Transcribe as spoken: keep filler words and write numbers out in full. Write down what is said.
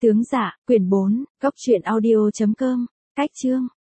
Tướng Dạ, quyển bốn, góc truyện audio chấm com, cách chương.